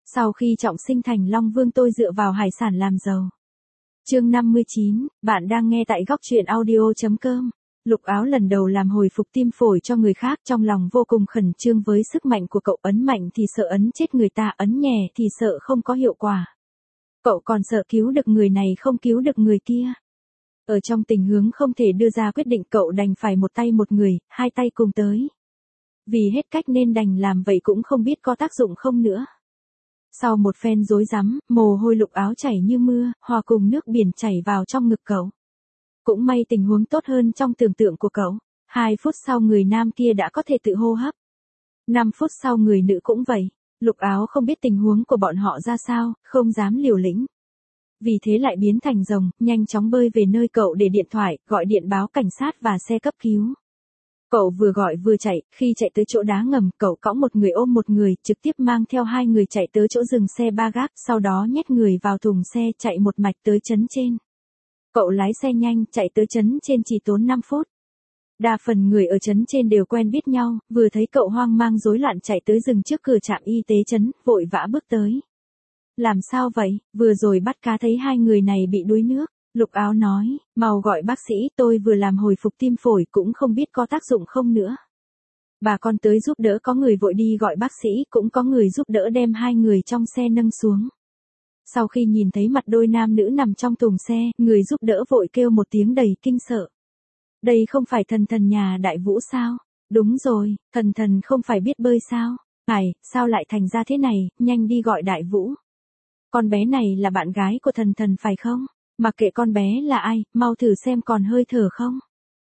Sau khi trọng sinh thành Long Vương tôi dựa vào hải sản làm giàu. Chương 59, bạn đang nghe tại góc truyện audio.com. Lục Áo lần đầu làm hồi phục tim phổi cho người khác, trong lòng vô cùng khẩn trương với sức mạnh của cậu, ấn mạnh thì sợ ấn chết người ta, ấn nhẹ thì sợ không có hiệu quả. Cậu còn sợ cứu được người này không cứu được người kia. Ở trong tình huống không thể đưa ra quyết định, cậu đành phải một tay một người, hai tay cùng tới. Vì hết cách nên đành làm vậy, cũng không biết có tác dụng không nữa. Sau một phen rối rắm, mồ hôi Lục Áo chảy như mưa, hòa cùng nước biển chảy vào trong ngực cậu. Cũng may tình huống tốt hơn trong tưởng tượng của cậu. 2 phút sau người nam kia đã có thể tự hô hấp. 5 phút sau người nữ cũng vậy. Lục Áo không biết tình huống của bọn họ ra sao, không dám liều lĩnh. Vì thế lại biến thành rồng, nhanh chóng bơi về nơi cậu để điện thoại, gọi điện báo cảnh sát và xe cấp cứu. Cậu vừa gọi vừa chạy, khi chạy tới chỗ đá ngầm, cậu cõng một người ôm một người, trực tiếp mang theo 2 người chạy tới chỗ dừng xe ba gác, sau đó nhét người vào thùng xe chạy một mạch tới trấn trên. Cậu lái xe nhanh, chạy tới trấn trên chỉ tốn 5 phút. Đa phần người ở trấn trên đều quen biết nhau, vừa thấy cậu hoang mang rối loạn chạy tới dừng trước cửa trạm y tế trấn, vội vã bước tới. Làm sao vậy, vừa rồi bắt cá thấy 2 người này bị đuối nước. Lục Áo nói, mau gọi bác sĩ, tôi vừa làm hồi phục tim phổi cũng không biết có tác dụng không nữa. Bà con tới giúp đỡ, có người vội đi gọi bác sĩ, cũng có người giúp đỡ đem 2 người trong xe nâng xuống. Sau khi nhìn thấy mặt đôi nam nữ nằm trong thùng xe, người giúp đỡ vội kêu một tiếng đầy kinh sợ. Đây không phải thần nhà Đại Vũ sao? Đúng rồi, thần không phải biết bơi sao? Sao lại thành ra thế này, nhanh đi gọi Đại Vũ. Con bé này là bạn gái của thần phải không? Mặc kệ con bé là ai, mau thử xem còn hơi thở không.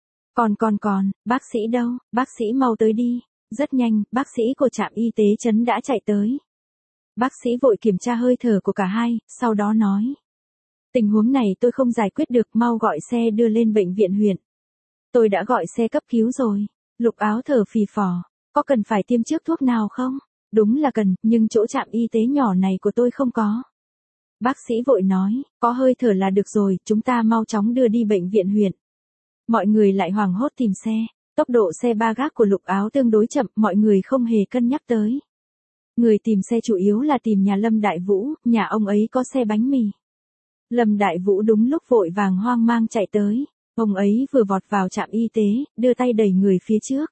Còn, bác sĩ đâu, bác sĩ mau tới đi. Rất nhanh, bác sĩ của trạm y tế trấn đã chạy tới. Bác sĩ vội kiểm tra hơi thở của cả hai, sau đó nói. Tình huống này tôi không giải quyết được, mau gọi xe đưa lên bệnh viện huyện. Tôi đã gọi xe cấp cứu rồi. Lục Áo thở phì phò, có cần phải tiêm trước thuốc nào không? Đúng là cần, nhưng chỗ trạm y tế nhỏ này của tôi không có. Bác sĩ vội nói, có hơi thở là được rồi, chúng ta mau chóng đưa đi bệnh viện huyện. Mọi người lại hoảng hốt tìm xe. Tốc độ xe ba gác của Lục Áo tương đối chậm, mọi người không hề cân nhắc tới. Người tìm xe chủ yếu là tìm nhà Lâm Đại Vũ, nhà ông ấy có xe bánh mì. Lâm Đại Vũ đúng lúc vội vàng hoang mang chạy tới. Ông ấy vừa vọt vào trạm y tế, đưa tay đẩy người phía trước.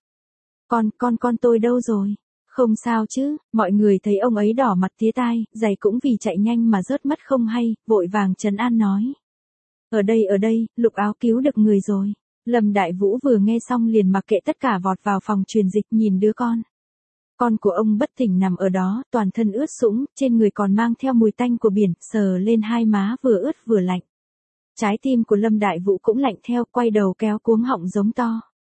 Con tôi đâu rồi? Không sao chứ, mọi người thấy ông ấy đỏ mặt tía tai, giày cũng vì chạy nhanh mà rớt mất không hay, vội vàng trấn an nói. Ở đây, Lục Áo cứu được người rồi. Lâm Đại Vũ vừa nghe xong liền mặc kệ tất cả vọt vào phòng truyền dịch, nhìn đứa con. Con của ông bất tỉnh nằm ở đó, toàn thân ướt sũng, trên người còn mang theo mùi tanh của biển, sờ lên hai má vừa ướt vừa lạnh. Trái tim của Lâm Đại Vũ cũng lạnh theo, quay đầu kéo cuống họng giống to.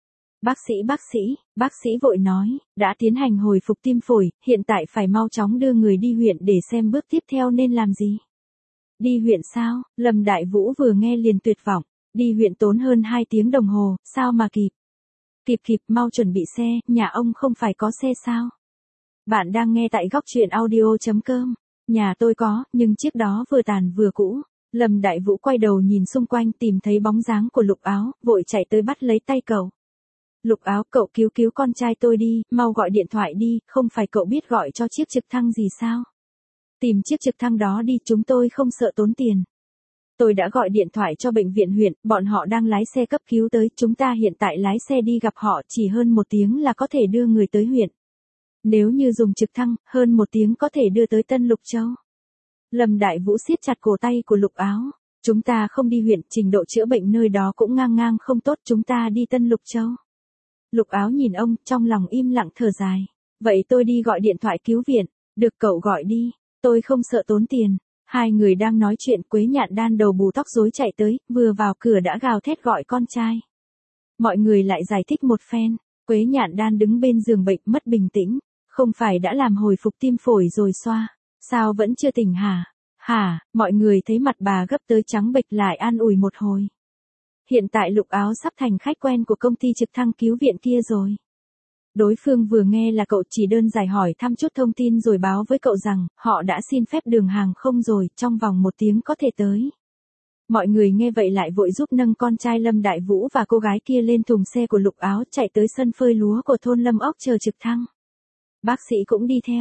Bác sĩ vội nói, đã tiến hành hồi phục tim phổi, hiện tại phải mau chóng đưa người đi huyện để xem bước tiếp theo nên làm gì. Đi huyện sao? Lâm Đại Vũ vừa nghe liền tuyệt vọng, đi huyện tốn hơn 2 tiếng đồng hồ, sao mà kịp. Kịp, mau chuẩn bị xe, nhà ông không phải có xe sao? Bạn đang nghe tại góc truyện audio.com, nhà tôi có, nhưng chiếc đó vừa tàn vừa cũ. Lâm Đại Vũ quay đầu nhìn xung quanh tìm thấy bóng dáng của Lục Áo, vội chạy tới bắt lấy tay cậu. Lục Áo, cậu cứu con trai tôi đi, mau gọi điện thoại đi, không phải cậu biết gọi cho chiếc trực thăng gì sao? Tìm chiếc trực thăng đó đi, chúng tôi không sợ tốn tiền. Tôi đã gọi điện thoại cho bệnh viện huyện, bọn họ đang lái xe cấp cứu tới, chúng ta hiện tại lái xe đi gặp họ, chỉ hơn 1 tiếng là có thể đưa người tới huyện. Nếu như dùng trực thăng, hơn 1 tiếng có thể đưa tới Tân Lục Châu. Lâm Đại Vũ siết chặt cổ tay của Lục Áo. Chúng ta không đi huyện, trình độ chữa bệnh nơi đó cũng ngang không tốt, chúng ta đi Tân Lục Châu. Lục Áo nhìn ông, trong lòng im lặng thở dài. Vậy tôi đi gọi điện thoại cứu viện. Được, cậu gọi đi, tôi không sợ tốn tiền. 2 người đang nói chuyện, Quế Nhạn Đan đầu bù tóc rối chạy tới, vừa vào cửa đã gào thét gọi con trai. Mọi người lại giải thích một phen. Quế Nhạn Đan đứng bên giường bệnh mất bình tĩnh. Không phải đã làm hồi phục tim phổi rồi xoa? Sao vẫn chưa tỉnh hả? Mọi người thấy mặt bà gấp tới trắng bệch lại an ủi một hồi. Hiện tại Lục Áo sắp thành khách quen của công ty trực thăng cứu viện kia rồi. Đối phương vừa nghe là cậu chỉ đơn giản hỏi thăm chút thông tin rồi báo với cậu rằng họ đã xin phép đường hàng không rồi, trong vòng 1 tiếng có thể tới. Mọi người nghe vậy lại vội giúp nâng con trai Lâm Đại Vũ và cô gái kia lên thùng xe của Lục Áo chạy tới sân phơi lúa của thôn Lâm Ốc chờ trực thăng. Bác sĩ cũng đi theo.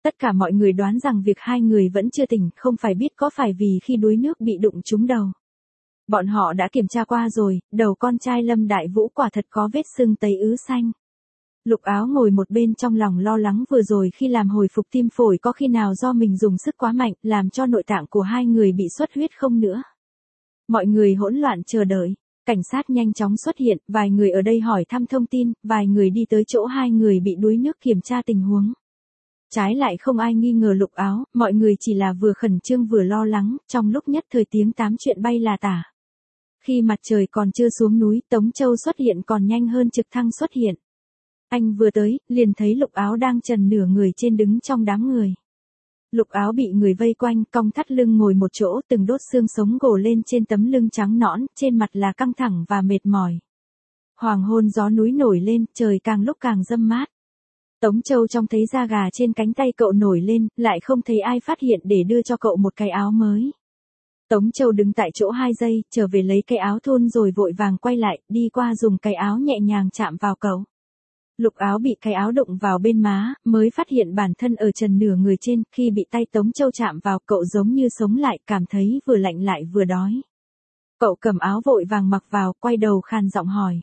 Tất cả mọi người đoán rằng việc hai người vẫn chưa tỉnh không phải biết có phải vì khi đuối nước bị đụng trúng đầu. Bọn họ đã kiểm tra qua rồi, đầu con trai Lâm Đại Vũ quả thật có vết sưng tấy ứ xanh. Lục Áo ngồi một bên trong lòng lo lắng vừa rồi khi làm hồi phục tim phổi có khi nào do mình dùng sức quá mạnh làm cho nội tạng của hai người bị xuất huyết không nữa. Mọi người hỗn loạn chờ đợi. Cảnh sát nhanh chóng xuất hiện, vài người ở đây hỏi thăm thông tin, vài người đi tới chỗ hai người bị đuối nước kiểm tra tình huống. Trái lại không ai nghi ngờ Lục Áo, mọi người chỉ là vừa khẩn trương vừa lo lắng, trong lúc nhất thời tiếng tám chuyện bay là tả. Khi mặt trời còn chưa xuống núi, Tống Châu xuất hiện còn nhanh hơn trực thăng xuất hiện. Anh vừa tới, liền thấy Lục Áo đang trần nửa người trên đứng trong đám người. Lục Áo bị người vây quanh, cong thắt lưng ngồi một chỗ, từng đốt xương sống gồ lên trên tấm lưng trắng nõn, trên mặt là căng thẳng và mệt mỏi. Hoàng hôn gió núi nổi lên, trời càng lúc càng râm mát. Tống Châu trông thấy da gà trên cánh tay cậu nổi lên, lại không thấy ai phát hiện để đưa cho cậu một cái áo mới. Tống Châu đứng tại chỗ 2 giây, trở về lấy cái áo thun rồi vội vàng quay lại, đi qua dùng cái áo nhẹ nhàng chạm vào cậu. Lục Áo bị cái áo đụng vào bên má, mới phát hiện bản thân ở trần nửa người trên, khi bị tay Tống Châu chạm vào, cậu giống như sống lại, cảm thấy vừa lạnh lại vừa đói. Cậu cầm áo vội vàng mặc vào, quay đầu khàn giọng hỏi.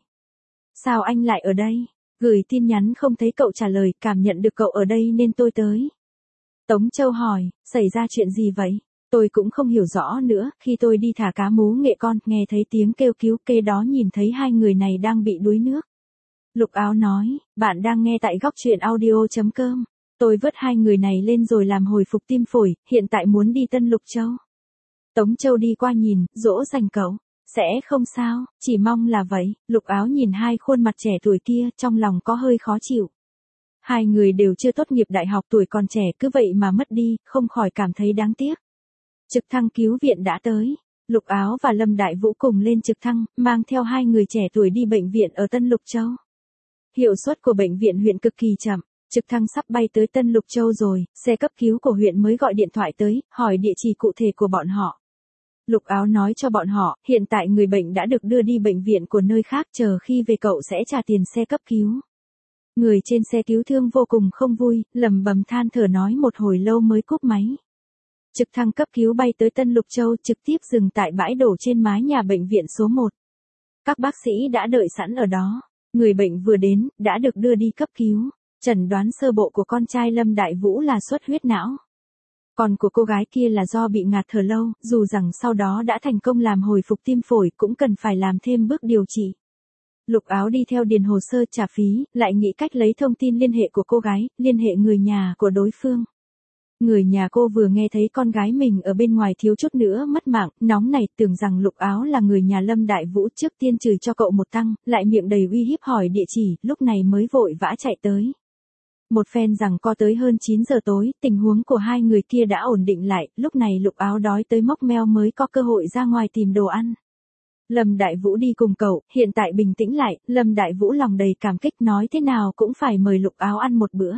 Sao anh lại ở đây? Gửi tin nhắn không thấy cậu trả lời, cảm nhận được cậu ở đây nên tôi tới. Tống Châu hỏi, xảy ra chuyện gì vậy? Tôi cũng không hiểu rõ nữa, khi tôi đi thả cá mú nghệ con, nghe thấy tiếng kêu cứu, kế đó nhìn thấy hai người này đang bị đuối nước. Lục Áo nói, bạn đang nghe tại góc truyện audio.com. Tôi vớt hai người này lên rồi làm hồi phục tim phổi, hiện tại muốn đi Tân Lục Châu. Tống Châu đi qua nhìn, dỗ dành cậu. Sẽ không sao, chỉ mong là vậy. Lục Áo nhìn hai khuôn mặt trẻ tuổi kia, trong lòng có hơi khó chịu. Hai người đều chưa tốt nghiệp đại học, tuổi còn trẻ cứ vậy mà mất đi, không khỏi cảm thấy đáng tiếc. Trực thăng cứu viện đã tới. Lục Áo và Lâm Đại Vũ cùng lên trực thăng, mang theo hai người trẻ tuổi đi bệnh viện ở Tân Lục Châu. Hiệu suất của bệnh viện huyện cực kỳ chậm, trực thăng sắp bay tới Tân Lục Châu rồi, xe cấp cứu của huyện mới gọi điện thoại tới, hỏi địa chỉ cụ thể của bọn họ. Lục Áo nói cho bọn họ, hiện tại người bệnh đã được đưa đi bệnh viện của nơi khác, chờ khi về cậu sẽ trả tiền xe cấp cứu. Người trên xe cứu thương vô cùng không vui, lẩm bẩm than thở nói một hồi lâu mới cúp máy. Trực thăng cấp cứu bay tới Tân Lục Châu, trực tiếp dừng tại bãi đổ trên mái nhà bệnh viện số 1. Các bác sĩ đã đợi sẵn ở đó. Người bệnh vừa đến, đã được đưa đi cấp cứu. Chẩn đoán sơ bộ của con trai Lâm Đại Vũ là xuất huyết não. Còn của cô gái kia là do bị ngạt thở lâu, dù rằng sau đó đã thành công làm hồi phục tim phổi cũng cần phải làm thêm bước điều trị. Lục Áo đi theo điền hồ sơ trả phí, lại nghĩ cách lấy thông tin liên hệ của cô gái, liên hệ người nhà của đối phương. Người nhà cô vừa nghe thấy con gái mình ở bên ngoài thiếu chút nữa mất mạng, nóng này tưởng rằng Lục Áo là người nhà Lâm Đại Vũ, trước tiên chửi cho cậu một tăng, lại miệng đầy uy hiếp hỏi địa chỉ, lúc này mới vội vã chạy tới. Một phen rằng co tới hơn 9 giờ tối, tình huống của hai người kia đã ổn định lại, lúc này Lục Áo đói tới móc meo mới có cơ hội ra ngoài tìm đồ ăn. Lâm Đại Vũ đi cùng cậu, hiện tại bình tĩnh lại, Lâm Đại Vũ lòng đầy cảm kích nói thế nào cũng phải mời Lục Áo ăn một bữa.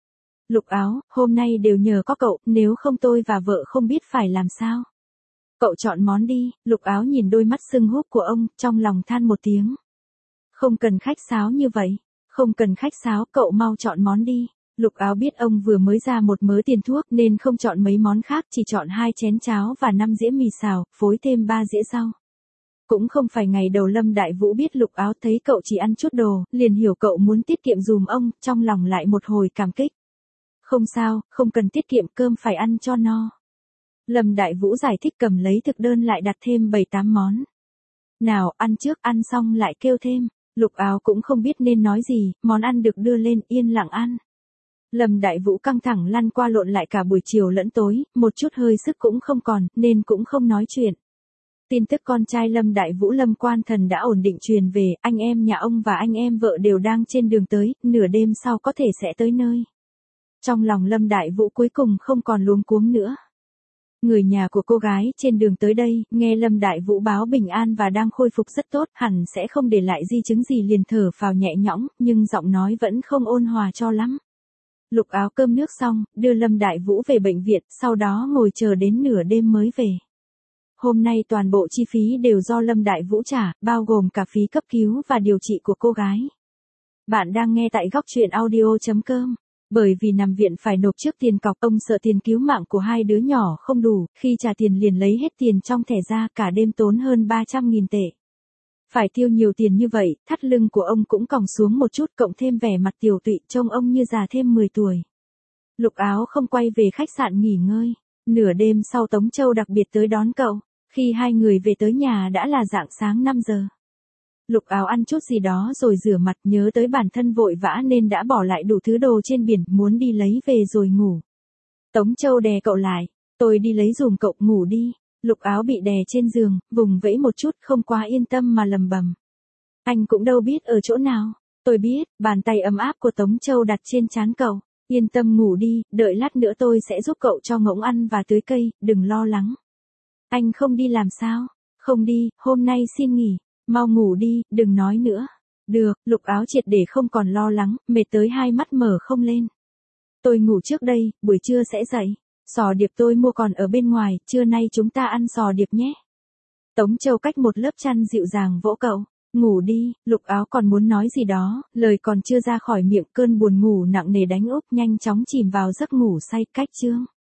Lục Áo, hôm nay đều nhờ có cậu, nếu không tôi và vợ không biết phải làm sao. Cậu chọn món đi, Lục Áo nhìn đôi mắt sưng húp của ông, trong lòng than một tiếng. Không cần khách sáo như vậy, không cần khách sáo, cậu mau chọn món đi. Lục Áo biết ông vừa mới ra một mớ tiền thuốc nên không chọn mấy món khác, chỉ chọn 2 chén cháo và 5 dĩa mì xào, phối thêm 3 dĩa rau. Cũng không phải ngày đầu Lâm Đại Vũ biết Lục Áo thấy cậu chỉ ăn chút đồ, liền hiểu cậu muốn tiết kiệm dùm ông, trong lòng lại một hồi cảm kích. Không sao, không cần tiết kiệm, cơm phải ăn cho no. Lâm Đại Vũ giải thích cầm lấy thực đơn lại đặt thêm 7-8 món. Nào, ăn trước, ăn xong lại kêu thêm. Lục Áo cũng không biết nên nói gì, món ăn được đưa lên, yên lặng ăn. Lâm Đại Vũ căng thẳng lăn qua lộn lại cả buổi chiều lẫn tối, một chút hơi sức cũng không còn, nên cũng không nói chuyện. Tin tức con trai Lâm Đại Vũ Lâm Quan Thần đã ổn định truyền về, anh em nhà ông và anh em vợ đều đang trên đường tới, nửa đêm sau có thể sẽ tới nơi. Trong lòng Lâm Đại Vũ cuối cùng không còn luống cuống nữa. Người nhà của cô gái trên đường tới đây, nghe Lâm Đại Vũ báo bình an và đang khôi phục rất tốt, hẳn sẽ không để lại di chứng gì, liền thở phào nhẹ nhõm, nhưng giọng nói vẫn không ôn hòa cho lắm. Lục Áo cơm nước xong, đưa Lâm Đại Vũ về bệnh viện, sau đó ngồi chờ đến nửa đêm mới về. Hôm nay toàn bộ chi phí đều do Lâm Đại Vũ trả, bao gồm cả phí cấp cứu và điều trị của cô gái. Bạn đang nghe tại góc truyện audio.com. Bởi vì nằm viện phải nộp trước tiền cọc, ông sợ tiền cứu mạng của hai đứa nhỏ không đủ, khi trả tiền liền lấy hết tiền trong thẻ ra, cả đêm tốn hơn 300.000 tệ. Phải tiêu nhiều tiền như vậy, thắt lưng của ông cũng còng xuống một chút, cộng thêm vẻ mặt tiều tụy, trông ông như già thêm 10 tuổi. Lục Áo không quay về khách sạn nghỉ ngơi. Nửa đêm sau Tống Châu đặc biệt tới đón cậu. Khi hai người về tới nhà đã là rạng sáng 5 giờ. Lục Áo ăn chút gì đó rồi rửa mặt, nhớ tới bản thân vội vã nên đã bỏ lại đủ thứ đồ trên biển, muốn đi lấy về rồi ngủ. Tống Châu đè cậu lại. Tôi đi lấy giùm cậu, ngủ đi. Lục Áo bị đè trên giường, vùng vẫy một chút, không quá yên tâm mà lầm bầm. Anh cũng đâu biết ở chỗ nào. Tôi biết. Bàn tay ấm áp của Tống Châu đặt trên trán cậu. Yên tâm ngủ đi, đợi lát nữa tôi sẽ giúp cậu cho ngỗng ăn và tưới cây, đừng lo lắng. Anh không đi làm sao? Không đi, hôm nay xin nghỉ. Mau ngủ đi, đừng nói nữa. Được, Lục Áo triệt để không còn lo lắng, mệt tới hai mắt mở không lên. Tôi ngủ trước đây, buổi trưa sẽ dậy. Sò điệp tôi mua còn ở bên ngoài, trưa nay chúng ta ăn sò điệp nhé. Tống Châu cách một lớp chăn dịu dàng vỗ cậu. Ngủ đi. Lục Áo còn muốn nói gì đó, lời còn chưa ra khỏi miệng, cơn buồn ngủ nặng nề đánh úp, nhanh chóng chìm vào giấc ngủ say. Cách chương